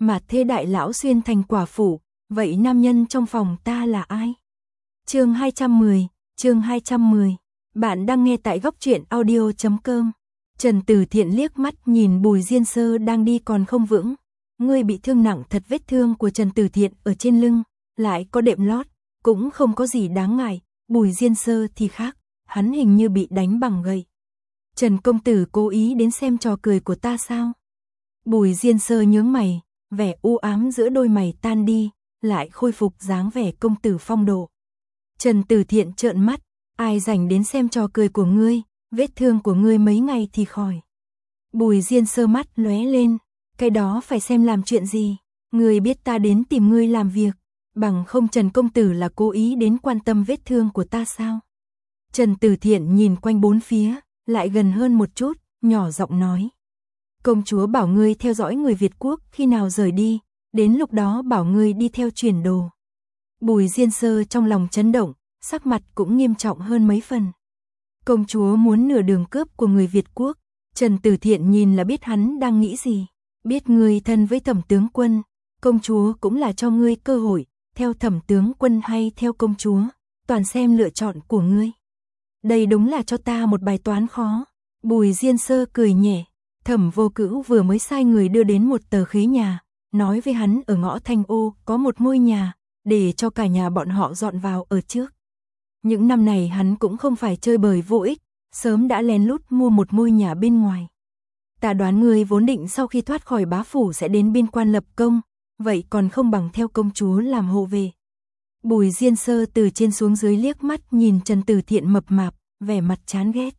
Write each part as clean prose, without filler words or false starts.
mà thê đại lão xuyên thành quả phụ, vậy nam nhân trong phòng ta là ai? Chương 210, bạn đang nghe tại góc truyện audio.com. Trần Tử Thiện liếc mắt nhìn Bùi Diên Sơ đang đi còn không vững. Ngươi bị thương nặng thật, vết thương của Trần Tử Thiện ở trên lưng, lại có đệm lót, cũng không có gì đáng ngại. Bùi Diên Sơ thì khác, hắn hình như bị đánh bằng gậy. Trần công tử cố ý đến xem trò cười của ta sao? Bùi Diên Sơ nhướng mày, vẻ u ám giữa đôi mày tan đi, lại khôi phục dáng vẻ công tử phong độ. Trần Tử Thiện trợn mắt, ai rảnh đến xem trò cười của ngươi, vết thương của ngươi mấy ngày thì khỏi. Bùi Diên Sơ mắt lóe lên, cái đó phải xem làm chuyện gì, ngươi biết ta đến tìm ngươi làm việc, bằng không Trần công tử là cố ý đến quan tâm vết thương của ta sao? Trần Tử Thiện nhìn quanh bốn phía, lại gần hơn một chút, nhỏ giọng nói. Công chúa bảo ngươi theo dõi người Việt quốc khi nào rời đi, đến lúc đó bảo ngươi đi theo chuyển đồ. Bùi Diên Sơ trong lòng chấn động, sắc mặt cũng nghiêm trọng hơn mấy phần. Công chúa muốn nửa đường cướp của người Việt quốc, Trần Tử Thiện nhìn là biết hắn đang nghĩ gì. Biết ngươi thân với Thẩm tướng quân, công chúa cũng là cho ngươi cơ hội, theo Thẩm tướng quân hay theo công chúa, toàn xem lựa chọn của ngươi. Đây đúng là cho ta một bài toán khó. Bùi Diên Sơ cười nhẹ, Thẩm Vô Cữu vừa mới sai người đưa đến một tờ khế nhà, nói với hắn ở ngõ Thanh Ô có một ngôi nhà, để cho cả nhà bọn họ dọn vào ở trước. Những năm này hắn cũng không phải chơi bời vô ích, sớm đã lén lút mua một ngôi nhà bên ngoài. Ta đoán ngươi vốn định sau khi thoát khỏi bá phủ sẽ đến biên quan lập công, vậy còn không bằng theo công chúa làm hộ vệ. Bùi Diên Sơ từ trên xuống dưới liếc mắt nhìn Trần Tử Thiện mập mạp, vẻ mặt chán ghét.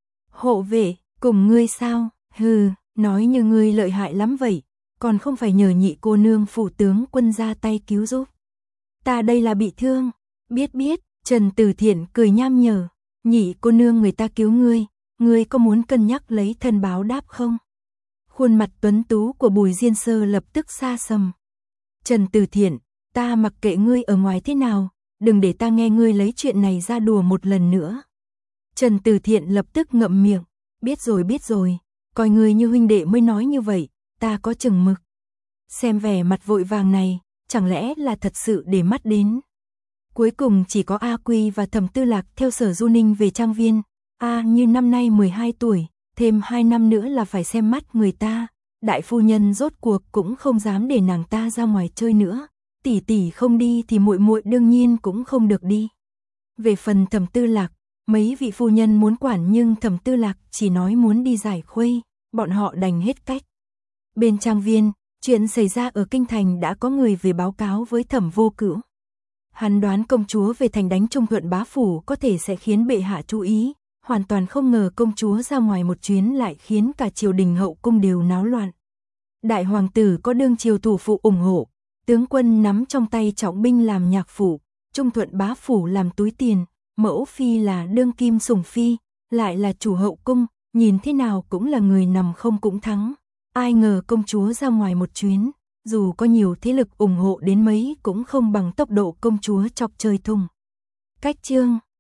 Hộ vệ, cùng ngươi sao? Hừ, nói như ngươi lợi hại lắm vậy, còn không phải nhờ nhị cô nương phụ tướng quân ra tay cứu giúp. Ta đây là bị thương. Biết, Trần Tử Thiện cười nham nhở, nhị cô nương người ta cứu ngươi có muốn cân nhắc lấy thân báo đáp không? Khuôn mặt tuấn tú của Bùi Diên Sơ lập tức xa sầm. Trần Tử Thiện, ta mặc kệ ngươi ở ngoài thế nào, đừng để ta nghe ngươi lấy chuyện này ra đùa một lần nữa. Trần Tử Thiện lập tức ngậm miệng, biết rồi, coi ngươi như huynh đệ mới nói như vậy, ta có chừng mực. Xem vẻ mặt vội vàng này, chẳng lẽ là thật sự để mắt đến. Cuối cùng chỉ có A Quy và Thẩm Tư Lạc theo Sở Du Ninh về trang viên. Như năm nay 12 tuổi, thêm 2 năm nữa là phải xem mắt người ta. Đại phu nhân rốt cuộc cũng không dám để nàng ta ra ngoài chơi nữa. Tỷ tỷ không đi thì muội muội đương nhiên cũng không được đi. Về phần Thẩm Tư Lạc, mấy vị phu nhân muốn quản nhưng Thẩm Tư Lạc chỉ nói muốn đi giải khuây, bọn họ đành hết cách. Bên trang viên, chuyện xảy ra ở kinh thành đã có người về báo cáo với Thẩm Vô Cữu. Hắn đoán công chúa về thành đánh Trung Thuận bá phủ có thể sẽ khiến bệ hạ chú ý, hoàn toàn không ngờ công chúa ra ngoài một chuyến lại khiến cả triều đình hậu cung đều náo loạn. Đại hoàng tử có đương triều thủ phụ ủng hộ, tướng quân nắm trong tay trọng binh làm nhạc phủ, Trung Thuận bá phủ làm túi tiền, mẫu phi là đương kim sủng phi, lại là chủ hậu cung, nhìn thế nào cũng là người nằm không cũng thắng. Ai ngờ công chúa ra ngoài một chuyến, dù có nhiều thế lực ủng hộ đến mấy cũng không bằng tốc độ công chúa chọc trời thùng. Cách chương